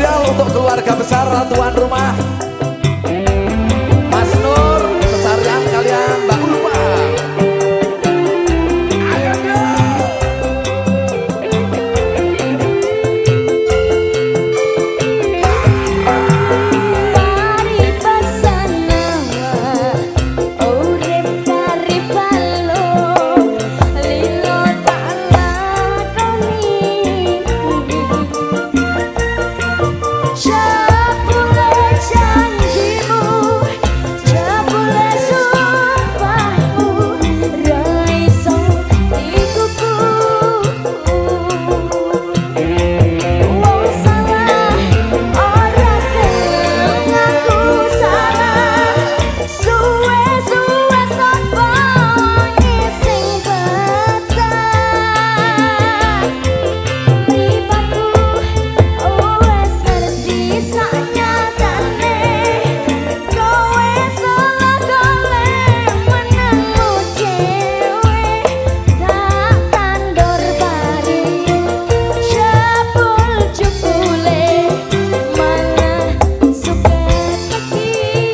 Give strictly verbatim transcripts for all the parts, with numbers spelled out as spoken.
spesial untuk keluarga besar tuan rumah Mas Nur, sesarian kalian Mbak Ulfa. Ayo dong. Mari pesanawa urip karib balo lilo tak lakoni jebule janjimu jebule sumpahmu ra iso dikuku wong salah ora gelem ngaku salah suwe-suwe sapa ngising betah mripatku wes ngerti saknyatane kowe salah golek menengmu dhewe tak tandur pari jebul jebule malah suka teki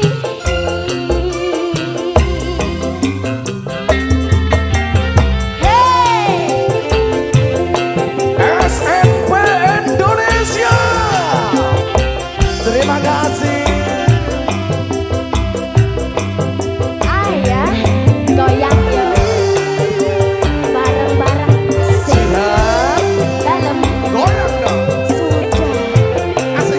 hey S M P Indonesia. Terima kasih. ayah goyang yo bareng-bareng sing Siap. dalem Goyang dong. sudah Asik.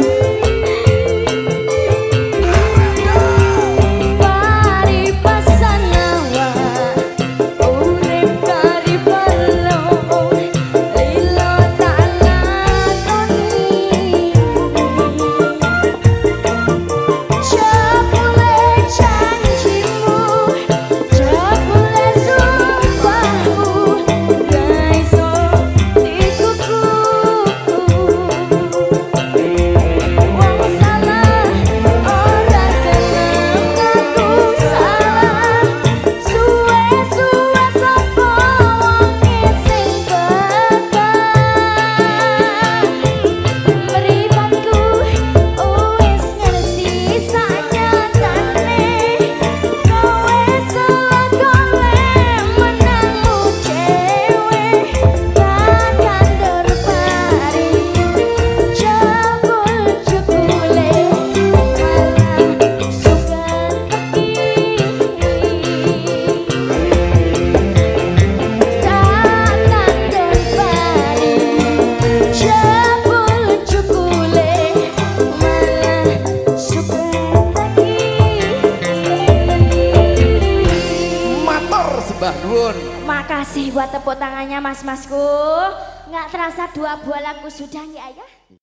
Mari pesanawa urip karib balo lilo tak lakoni jebule janjimu jebule sumpahmu ra iso dikuku wong salah ora gelem ngaku salah suwe-suwe sapa wong ngising betah mripatku wis ngerti saknyatane kowe salah golek menengmu dhewe tak kandur pari jebul jebule malah suka teki tak kandur pari jebul jebule malah suka teki Matur sembah nuwun. makasih buat tepuk tangannya mas-masku nggak terasa dua buah lagu sudah ya ayah.